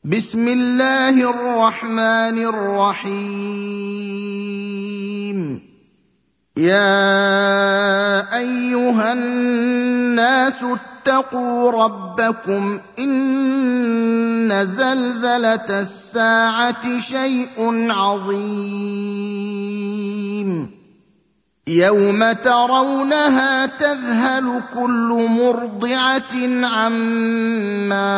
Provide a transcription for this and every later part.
بسم الله الرحمن الرحيم. يا أيها الناس اتقوا ربكم إن زلزلة الساعة شيء عظيم يوم ترونها تذهل كل مرضعة عما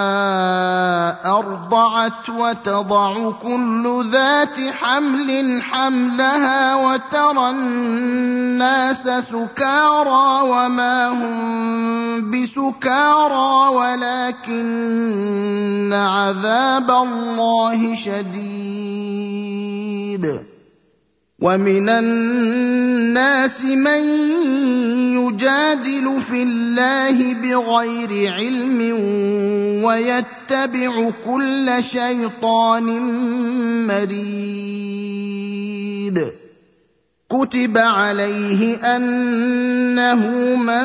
أرضعت وتضع كل ذات حمل حملها وترى الناس سكارى وما هم بسكارى ولكن عذاب الله شديد. ومن الناس من يجادل في الله بغير علم ويتبع كل شيطان مريد. كتب عليه أنه من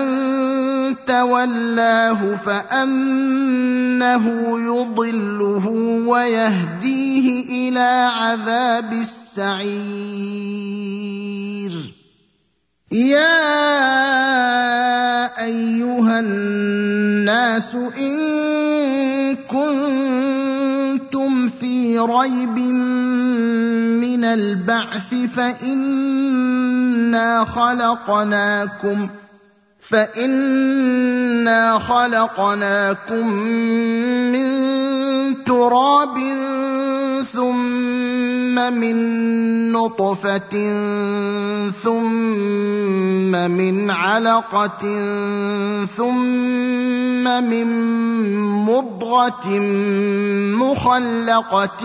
تولاه فأنه يضله ويهديه إلى عذاب السعير. يا أيها الناس إن كنتم في ريب من البعث فإنا خلقناكم من تراب ثم من نطفة ثم من علقة ثم من مضغة مخلقة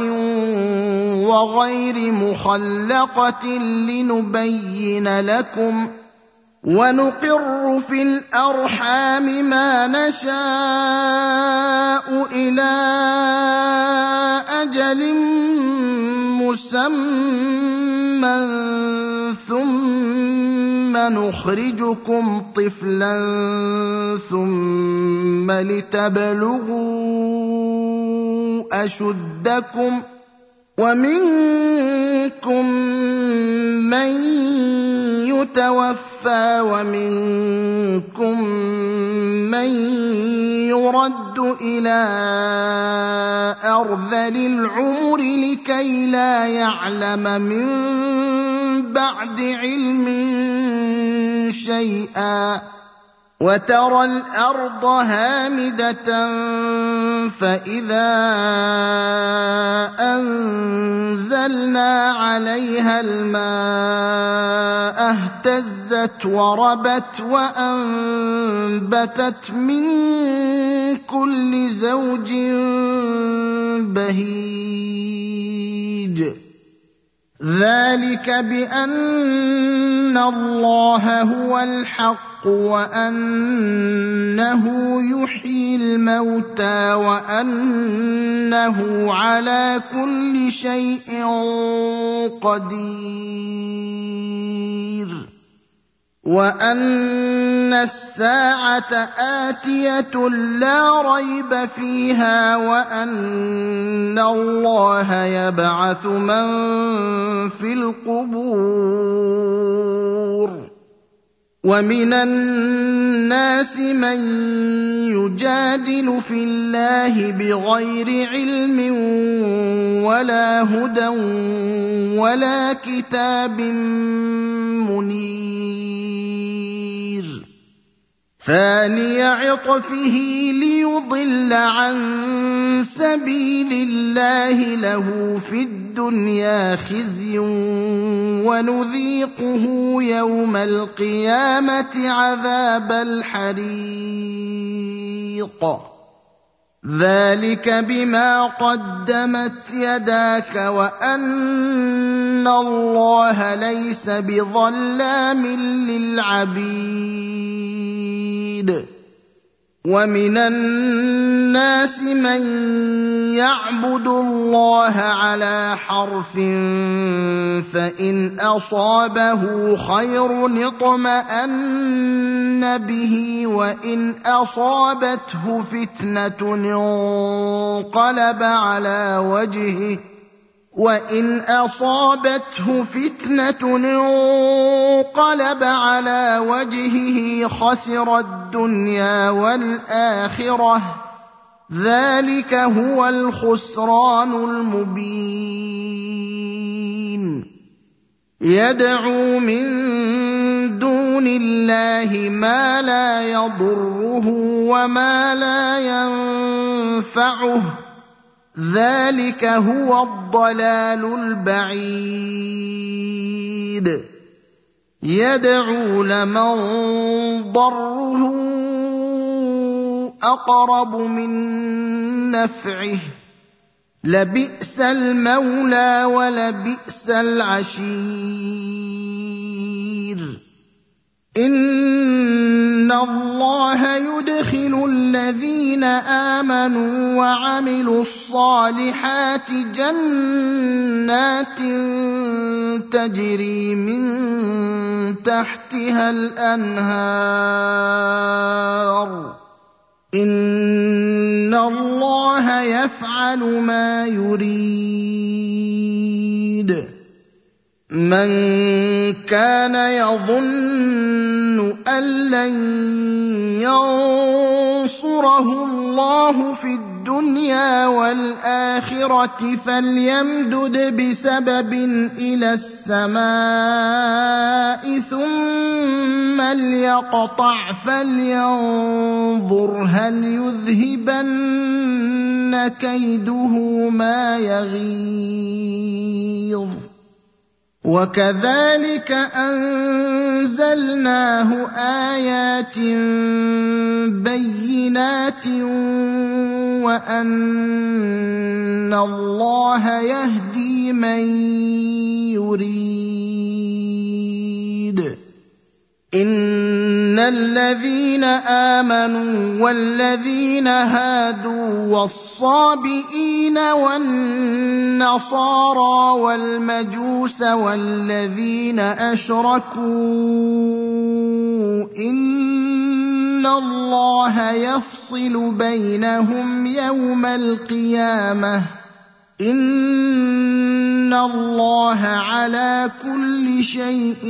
وغير مخلقة لنبين لكم ونقر في الأرحام ما نشاء إلى أجل مسمى ثم نخرجكم طفلا ثم لتبلغوا أشدكم ومنكم من يتوفى ومنكم من يرد إلى أرذل العمر لكي لا يعلم من بعد علم شيئا. وترى الأرض هامدة فإذا أنزلنا عليها الماء اهتزت وربت وأنبتت من كل زوج بهيج. ذلك بأن الله هو الحق وأنه يحيي الموتى وأنه على كل شيء قدير وأن الساعة آتية لا ريب فيها وأن الله يبعث من في القبور. ومن الناس من يجادل في الله بغير علم ولا هدى ولا كتاب منير. ثاني عطفه ليضل عن سبيل الله له في الدنيا خزي ونذيقه يوم القيامة عذاب الحريق. ذلك بما قدمت يداك وأن الله ليس بظلام للعبيد. ومن النَّاسِ مَن يَعْبُدُ اللَّهَ عَلَىٰ حَرْفٍ فَإِنْ أَصَابَهُ خَيْرٌ اطْمَأَنَّ بِهِ وَإِنْ أَصَابَتْهُ فِتْنَةٌ انقلب على وجهه خسر الدنيا والآخرة ۚ ذلك هو الخسران المبين. يدعو من دون الله ما لا يضره وما لا ينفعه، ذلك هو الضلال البعيد. يدعو لمن ضره أقرب من نفعه، لبئس المولى ولبئس العشير. إِنَّ اللَّهَ يُدْخِلُ الَّذِينَ آمَنُوا وَعَمِلُوا الصَّالِحَاتِ جَنَّاتٍ تَجْرِي مِن تَحْتِهَا الْأَنْهَارُ ۚ إِنَّ اللَّهَ يَفْعَلُ مَا يُرِيدُ. مَن كَانَ يَظُنُّ أَن لَّن يَنصُرَهُ اللَّهُ فِي الدُّنْيَا وَالْآخِرَةِ فَلْيَمْدُدْ بِسَبَبٍ إِلَى السَّمَاءِ ثُمَّ لْيَقْطَعْ فَلْيَنظُرْ هَلْ يُذْهِبَنَّ كَيْدُهُ مَا يَغِيظُ. وَكَذَلِكَ أَنزَلْنَاهُ آيَاتٍ بَيِّنَاتٍ وَأَنَّ اللَّهَ يَهْدِي مَن يُرِيدُ. إِنَّ الَّذِينَ آمَنُوا وَالَّذِينَ هَادُوا وَالصَّابِئِينَ وَالنَّصَارَىٰ وَالْمَجُوسَ وَالَّذِينَ أَشْرَكُوا إِنَّ اللَّهَ يَفْصِلُ بَيْنَهُمْ يَوْمَ الْقِيَامَةِ ۚ إِنَّ اللَّهَ عَلَىٰ كُلِّ شَيْءٍ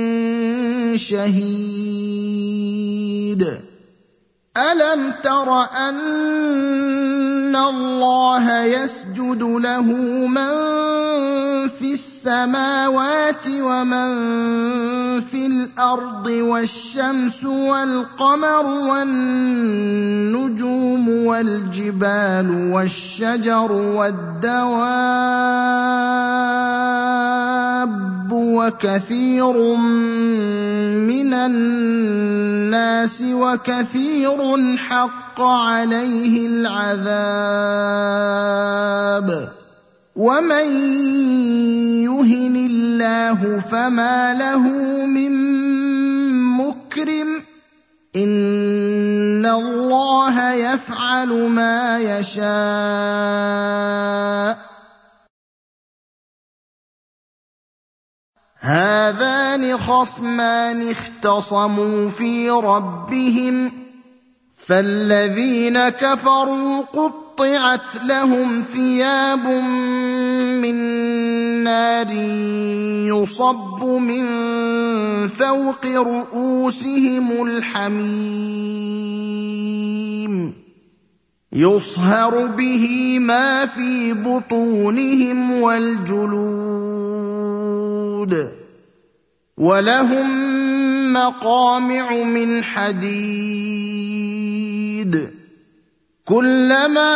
شَهِيدٌ. أَلَمْ تَرَ أَنَّ اللَّهَ يَسْجُدُ لَهُ مَن فِي السَّمَاوَاتِ وَمَن فِي الْأَرْضِ وَالشَّمْسُ وَالْقَمَرُ وَالنُّجُومُ وَالْجِبَالُ وَالشَّجَرُ وَالدَّوَابُّ وَكَثِيرٌ مِّنَ النَّاسِ وَكَثِيرٌ حَقَّ عَلَيْهِ الْعَذَابُ. وَمَن يُهِنِ اللَّهُ فَمَا لَهُ مِن مُّكْرِمٍ ۚ إِنَّ اللَّهَ يَفْعَلُ مَا يَشَاءُ. هَٰذَانِ خَصْمَانِ اخْتَصَمُوا فِي رَبِّهِمْ ۖ فَالَّذِينَ كَفَرُوا قُطِّعَتْ لَهُمْ ثِيَابٌ مِّن نَّارٍ يُصَبُّ مِن فَوْقِ رُءُوسِهِمُ الْحَمِيمُ يُصْهَرُ بِهِ مَا فِي بُطُونِهِمْ وَالْجُلُودُ، وَلَهُم مَّقَامِعُ مِنْ حَدِيدٍ. كُلَّمَا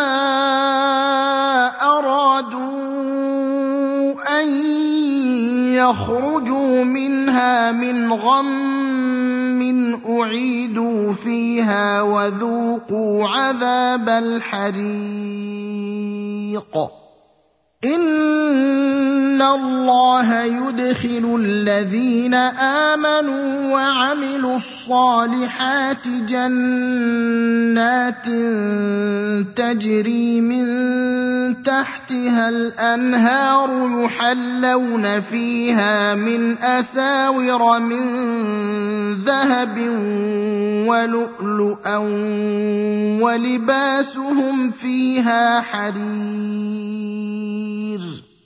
أَرَادُوا أَن يَخْرُجُوا مِنْهَا مِنْ غَمٍّ أُعِيدُوا فِيهَا وَذُوقُوا عَذَابَ الْحَرِيقِ. إِنَّ اللَّهَ يُدْخِلُ الَّذِينَ آمَنُوا وَعَمِلُوا الصَّالِحَاتِ جَنَّاتٍ تَجْرِي مِن تَحْتِهَا الْأَنْهَارُ يُحَلَّوْنَ فِيهَا مِنْ أَسَاوِرَ مِن ذَهَبٍ وَلُؤْلُؤًا وَلِبَاسُهُمْ فِيهَا حَرِيرٌ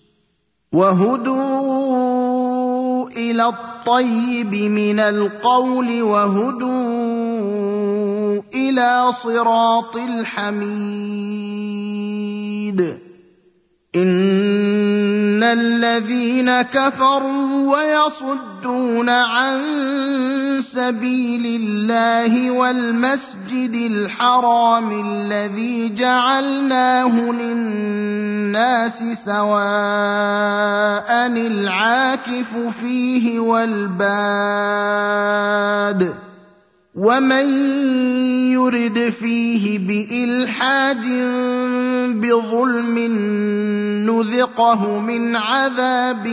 وَهُدُوا إِلَى الطَّيِّبِ مِنَ الْقَوْلِ وَهُدُوا إِلَى صِرَاطِ الْحَمِيدِ إِنَّ الَّذِينَ كَفَرُوا وَيَصُدُّونَ عَن سَبِيلِ اللَّهِ وَالْمَسْجِدِ الْحَرَامِ الَّذِي جَعَلْنَاهُ لِلنَّاسِ سَوَاءً الْعَاكِفُ فِيهِ وَالْبَادِ وَمَن يُرِدْ فِيهِ بِإِلْحَادٍ بِظُلْمٍ نُذِقْهُ مِنْ عَذَابٍ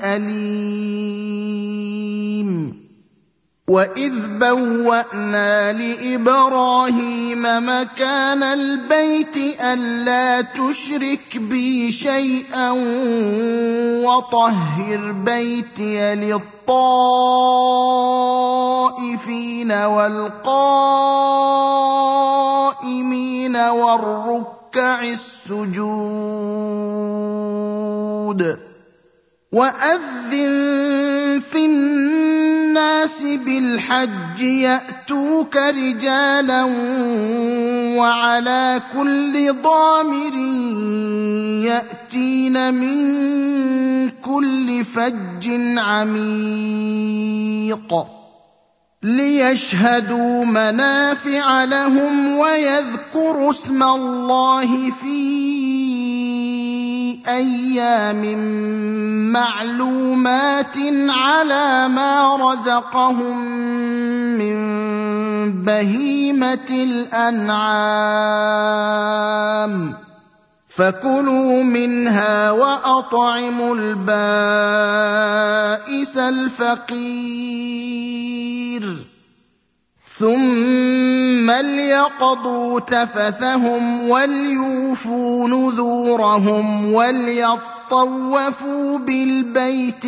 أَلِيمٍ وَإِذْ بَوَّأْنَا لِإِبْرَاهِيمَ مَكَانَ الْبَيْتِ أَلَّا تُشْرِكْ بِي شَيْئًا وَطَهِّرْ بَيْتِيَ لِلطَّائِفِينَ وَالْقَائِمِينَ وَالرُّكَّعِ السُّجُودِ وَأَذِّن فِي النَّاسِ بِالْحَجِّ يَأْتُوكَ رِجَالًا وَعَلَى كُلِّ ضَامِرٍ يَأْتِينَ مِن كُلِّ فَجٍّ عَمِيقٍ لِيَشْهَدُوا مَنَافِعَ لَهُمْ وَيَذْكُرُوا اسْمَ اللَّهِ فِي أَيَّامٍ مَّعْلُومَاتٍ عَلَىٰ مَا رَزَقَهُم مِّن بَهِيمَةِ الْأَنْعَامِ فَكُلُوا مِنْهَا وَأَطْعِمُوا الْبَائِسَ الْفَقِيرَ ثُمَّ لْيَقْضُوا تَفَثَهُمْ وَلْيُوفُوا نُذُورَهُمْ وَلْيَطَّوَّفُوا بِالْبَيْتِ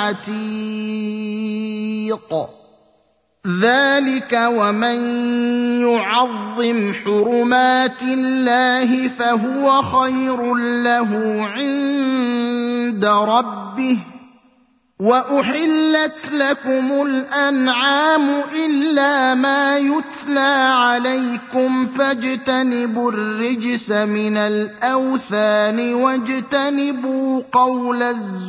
الْعَتِيقِ ذَلِكَ وَمَن يُعَظِّمْ حُرُمَاتِ اللَّهِ فَهُوَ خَيْرٌ لَّهُ عِندَ رَبِّهِ وَأُحِلَّتْ لَكُمُ الْأَنْعَامُ إِلَّا مَا يُتْلَىٰ عَلَيْكُمْ فَاجْتَنِبُوا الرِّجْسَ مِنَ الْأَوْثَانِ وَاجْتَنِبُوا قَوْلَ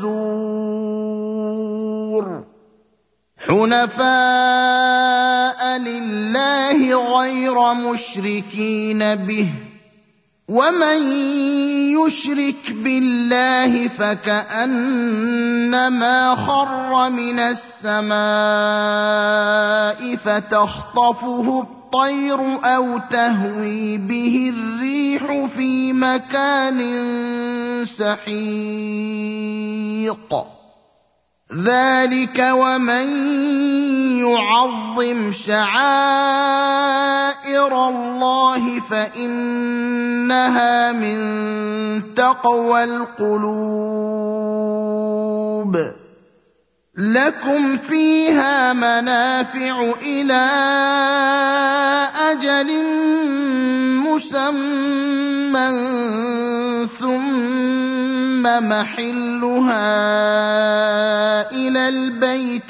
الزُّورِ حُنَفَاءَ لِلَّهِ غَيْرَ مُشْرِكِينَ بِهِ وَمَن يُشْرِكْ بِاللَّهِ فَكَأَنَّمَا خَرَّ مِنَ السَّمَاءِ فَتَخْطَفُهُ الطَّيْرُ أَوْ تَهْوِي بِهِ الرِّيحُ فِي مَكَانٍ سَحِيقٍ ذَلِكَ وَمَن يُعَظِّمْ شَعَائِرَ اللَّهِ فَإِنَّهَا مِن تَقْوَى الْقُلُوبِ لَكُمْ فِيهَا مَنَافِعُ إِلَىٰ أَجَلٍ مُّسَمًّى ثُمَّ مَحِلُّهَا إِلَى الْبَيْتِ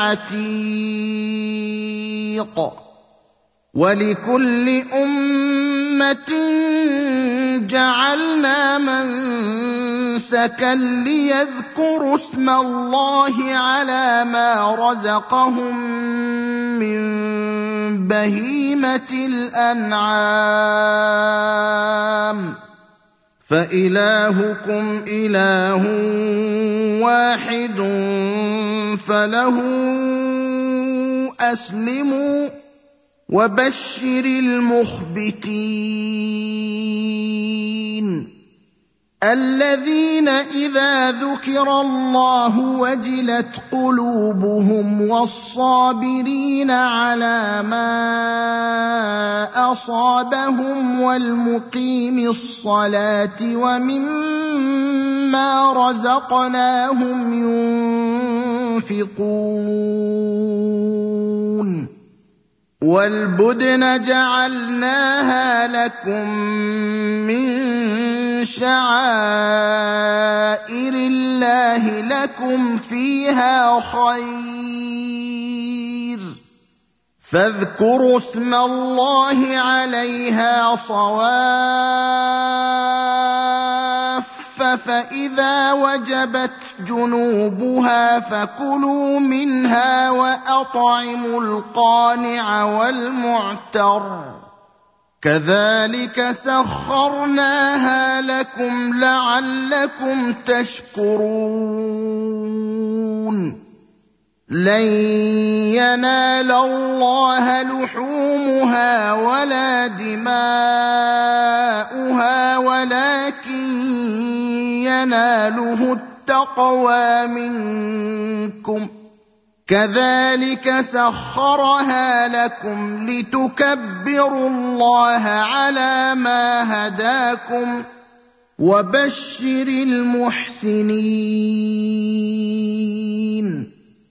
الْعَتِيقِ وَلِكُلِّ أُمَّةٍ جَعَلْنَا مَنسَكًا لِّيَذْكُرُوا اسْمَ اللَّهِ عَلَىٰ مَا رَزَقَهُم مِّن بَهِيمَةِ الْأَنْعَامِ فَإِلَٰهُكُمْ إِلَٰهٌ وَاحِدٌ فَلَهُ أَسْلِمُوا وَبَشِّرِ الْمُخْبِتِينَ الذين إذا ذكر الله وجلت قلوبهم والصابرين على ما أصابهم والمقيم الصلاة ومما رزقناهم ينفقون والبدن جعلناها لكم من شعائر الله لكم فيها خير فاذكروا اسم الله عليها صواف فإذا وجبت جنوبها فكلوا منها وأطعموا القانع والمعتر كذلك سخرناها لكم لعلكم تشكرون لن ينال الله لحومها ولا دماؤها ولكن يناله التقوى منكم كذلك سخرها لكم لتكبروا الله على ما هداكم وبشر المحسنين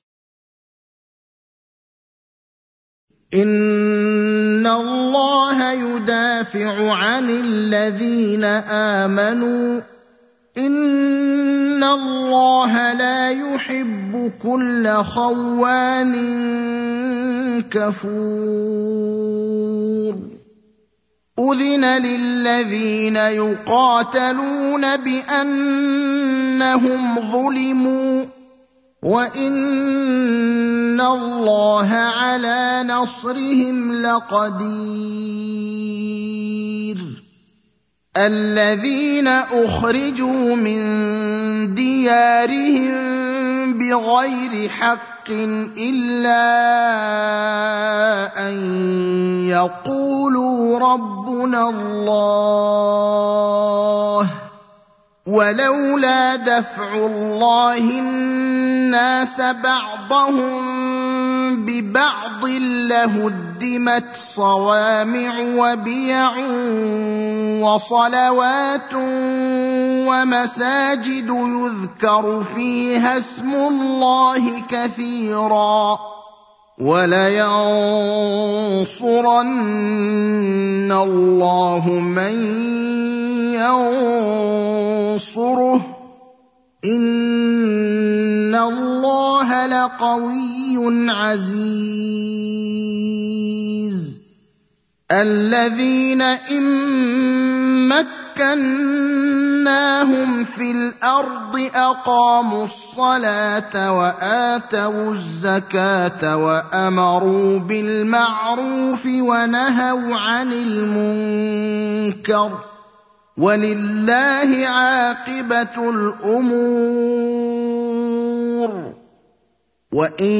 إن الله يدافع عن الذين آمنوا إن الله لا يحب كل خوان كفور أذن للذين يقاتلون بأنهم ظلموا وإن الله على نصرهم لقدير الذين أخرجوا من ديارهم بغير حق إلا أن يقولوا ربنا الله ولولا دفع الله الناس بعضهم ببعض لهدمت صوامع وبيع وصلوات ومساجد يذكر فيها اسم الله كثيرا ولينصرن الله من ينصره إن الله لقوي عزيز الذين إن مكناهم في الأرض أقاموا الصلاة وآتوا الزكاة وأمروا بالمعروف ونهوا عن المنكر ولله عاقبة الأمور وإن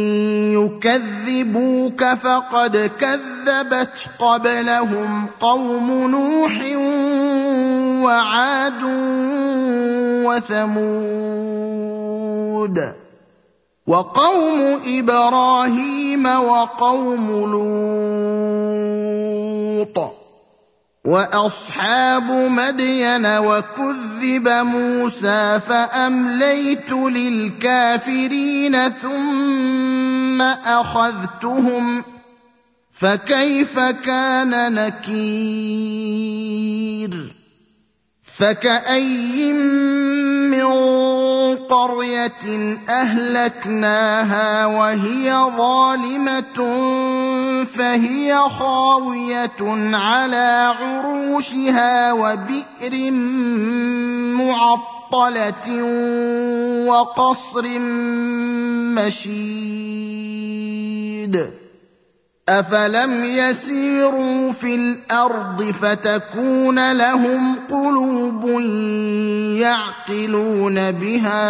يكذبوك فقد كذبت قبلهم قوم نوح وعاد وثمود وقوم إبراهيم وقوم لوط وأصحاب مدين وكذب موسى فأمليت للكافرين ثم أخذتهم فكيف كان نكير فكأي من قرية أهلكناها وهي ظالمة فهي خاوية على عروشها وبئر معطلة وقصر مشيد أفلم يسيروا في الأرض فتكون لهم قلوب يعقلون بها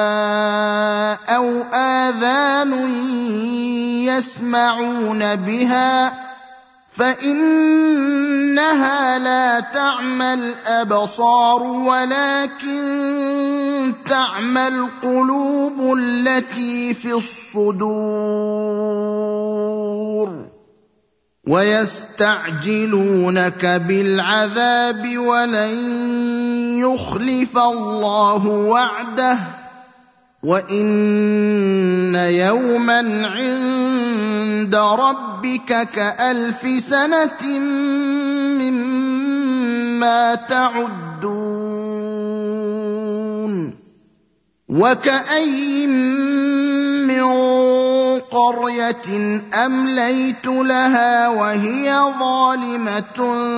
أو آذان يسمعون بها فإنها لا تعمى الأبصار ولكن تعمى القلوب التي في الصدور ويستعجلونك بالعذاب ولن يخلف الله وعده وإن يوما عند ربك كألف سنة مما تعدون وكأي من قرية أمليت لها وهي ظالمة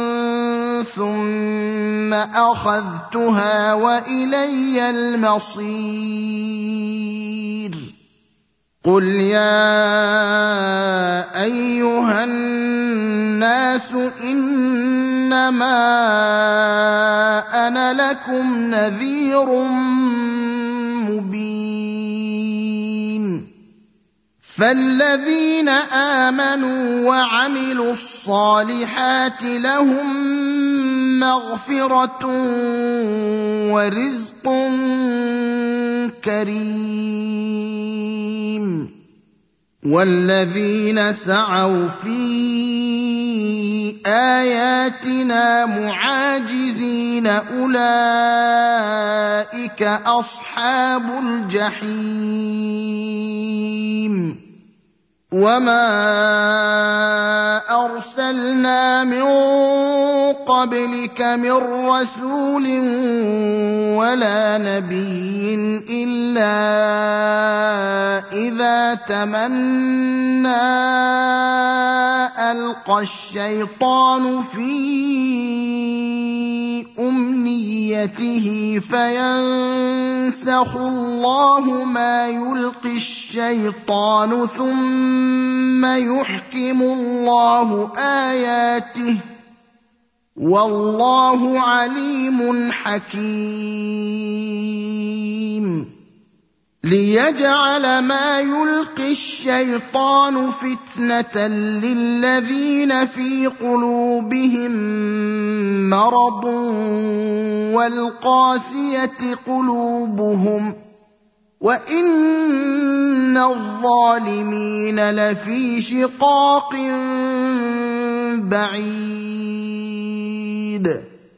ثم أخذتها وإلي المصير قل يا أيها الناس إنما أنا لكم نذير مبين فالذين آمنوا وعملوا الصالحات لهم مغفرة ورزق كريم والذين سعوا في آياتنا معاجزين أولئك أصحاب الجحيم وما أرسلنا من قبلك من رسول ولا نبي إلا إذا تمنى ألقى الشيطان في أمنيته فينسخ الله ما يلقي الشيطان ثم يحكم الله آياته والله عليم حكيم ليجعل ما يلقي الشيطان فتنة للذين في قلوبهم مرض والقاسية قلوبهم وإن الظالمين لفي شقاق بعيد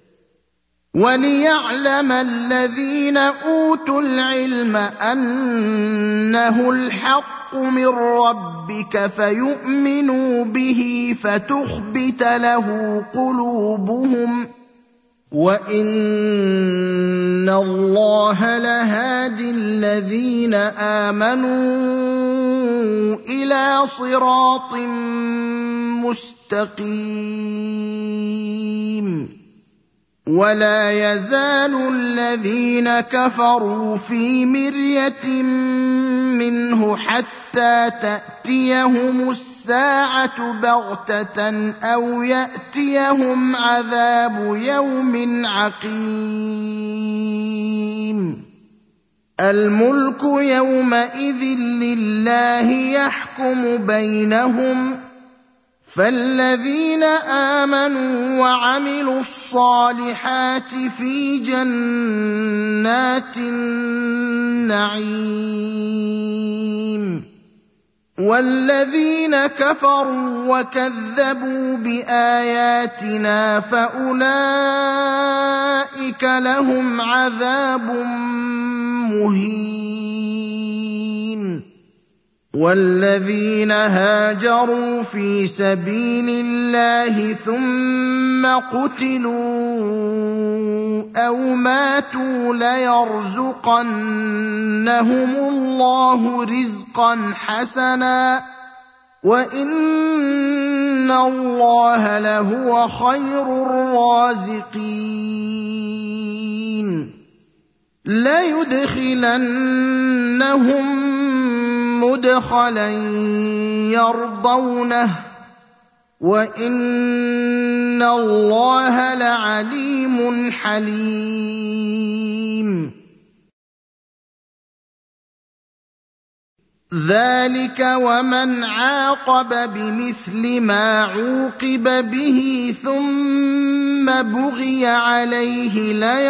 وليعلم الذين أوتوا العلم أنه الحق من ربك فيؤمنوا به فتخبت له قلوبهم وإن الله لهادي الذين آمنوا إلى صراط مستقيم ولا يزال الذين كفروا في مرية منه حتى تأتيهم الساعة بغتة أو يأتيهم عذاب يوم عقيم الملك يومئذ لله يحكم بينهم فالذين آمنوا وعملوا الصالحات في جنات النعيم والذين كفروا وكذبوا بآياتنا فأولئك لهم عذاب مهين والذين هاجروا في سبيل الله ثم قتلوا أو ماتوا ليرزقنهم الله رزقا حسنا وإن الله لهو خير الرازقين ليدخلنهم مدخلا يرضونه وإن الله لعليم حليم ذلك ومن عاقب بمثل ما عوقب به ثم بغي عليه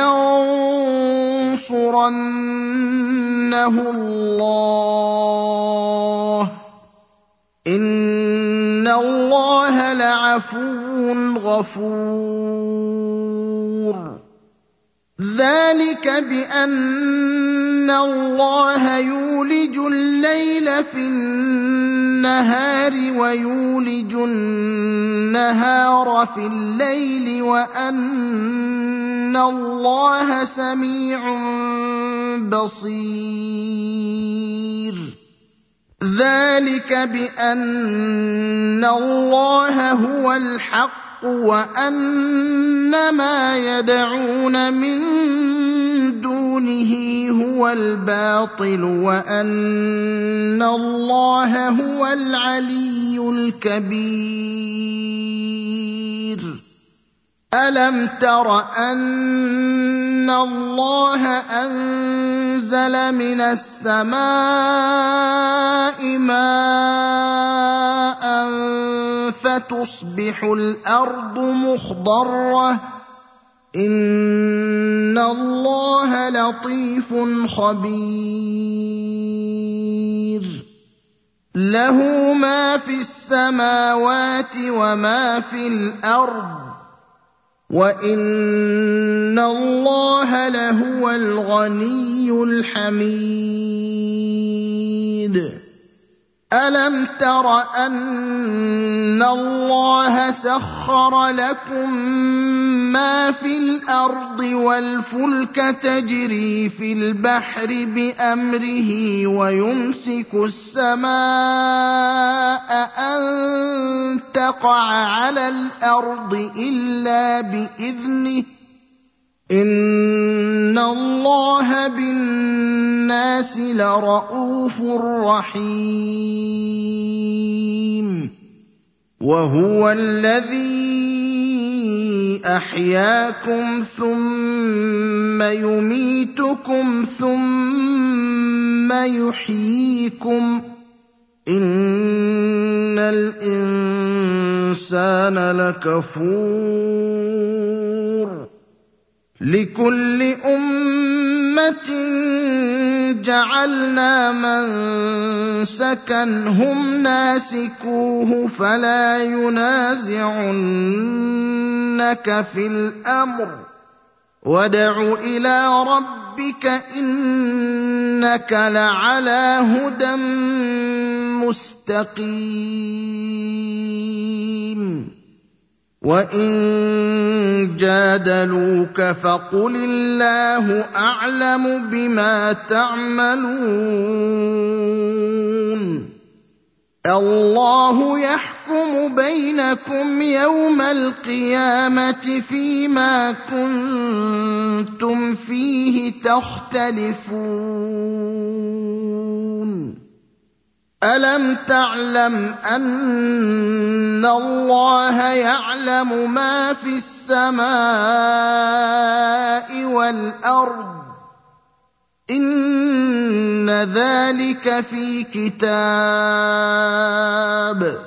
لينصرنه الله إن الله لعفو غفور ذلك بأن الله يولج الليل في النهار ويولج النهار في الليل وأن الله سميع بصير ذلك بأن الله هو الحق وأن ما يدعون من دونه هو الباطل وأن الله هو العلي الكبير ألم تر أن الله أنزل من السماء ماء فتصبح الأرض مخضرة إن الله لطيف خبير له ما في السماوات وما في الأرض وإن الله لهو الغني الحميد ألم تر أن الله سخر لكم ما في الأرض والفلك تجري في البحر بأمره ويمسك السماء أن تقع على الأرض إلا بإذنه إن الله بالناس لرءوف رحيم وهو الذي أحياكم ثم يميتكم ثم يحييكم إن الإنسان لكفور لكل أمة جعلنا منسكا هم ناسكوه فلا ينازعنك في الأمر وادع إلى ربك إنك لعلى هدى مستقيم وإن جادلوك فقل الله أعلم بما تعملون الله يحكم بينكم يوم القيامة فيما كنتم فيه تختلفون ألم تعلم أن الله يعلم ما في السماء والأرض إن ذلك في كتاب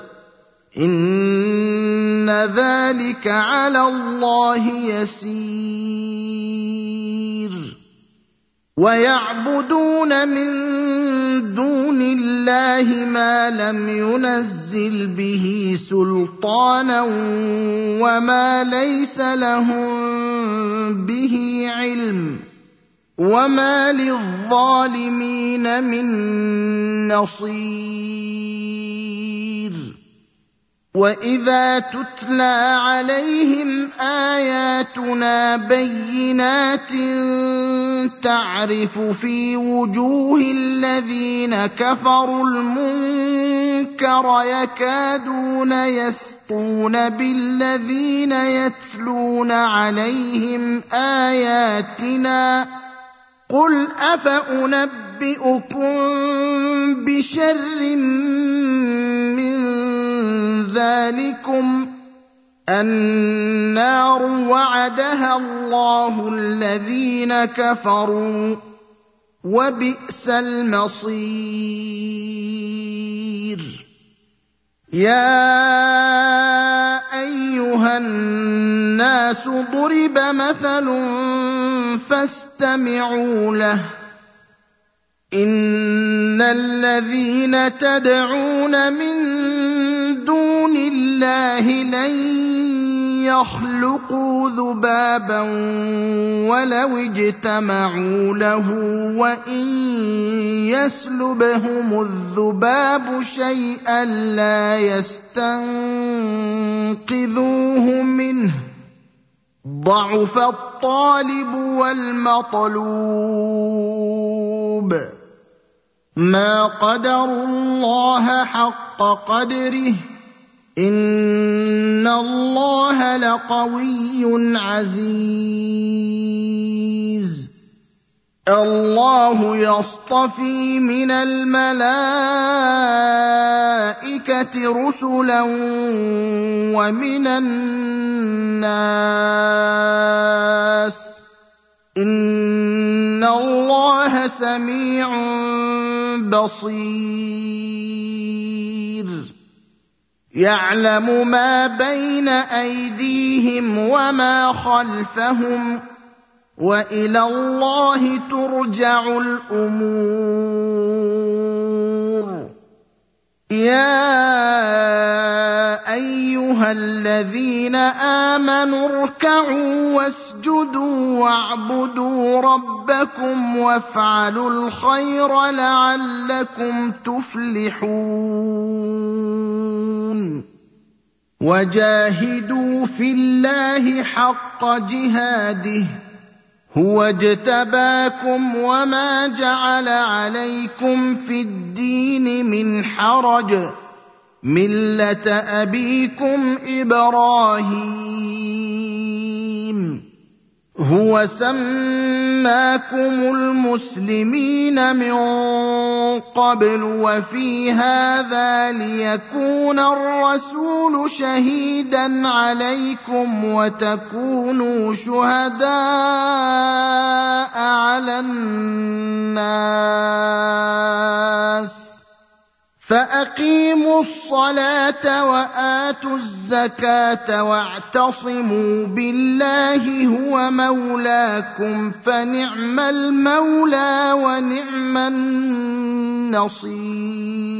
إن ذلك على الله يسير ويعبدون من دون الله ما لم ينزل به سلطانا وما ليس لهم به علم وما للظالمين من نصير وإذا تتلى عليهم آياتنا بينات تعرف في وجوه الذين كفروا المنكر يكادون يسطون بالذين يتلون عليهم آياتنا قل أفأنبئكم بشر من ذلكم النار وعدها الله الذين كفروا وبئس المصير. يا أيها الناس ضرب مثل فاستمعوا له. إن الذين تدعون من دون الله لن يخلقوا ذبابا ولو اجتمعوا له وإن يسلبهم الذباب شيئا لا يستنقذوه منه، ضعف الطالب والمطلوب. ما قدروا الله حق قدره، إن الله لقوي عزيز. الله يصطفي من الملائكة رسلا ومن الناس، إن الله سميع بصير. يعلم ما بين أيديهم وما خلفهم، وإلى الله ترجع الأمور. يا أيها الذين آمنوا اركعوا واسجدوا واعبدوا ربكم وافعلوا الخير لعلكم تفلحون. وجاهدوا في الله حق جهاده، هو اجتباكم وما جعل عليكم في الدين من حرج، ملة أبيكم إبراهيم، هو سماكم المسلمين من قبل وفي هذا ليكون الرسول شهيدا عليكم وتكونوا شهداء على الناس. فأقيموا الصلاة وآتوا الزكاة واعتصموا بالله هو مولاكم فنعم المولى ونعم النصير.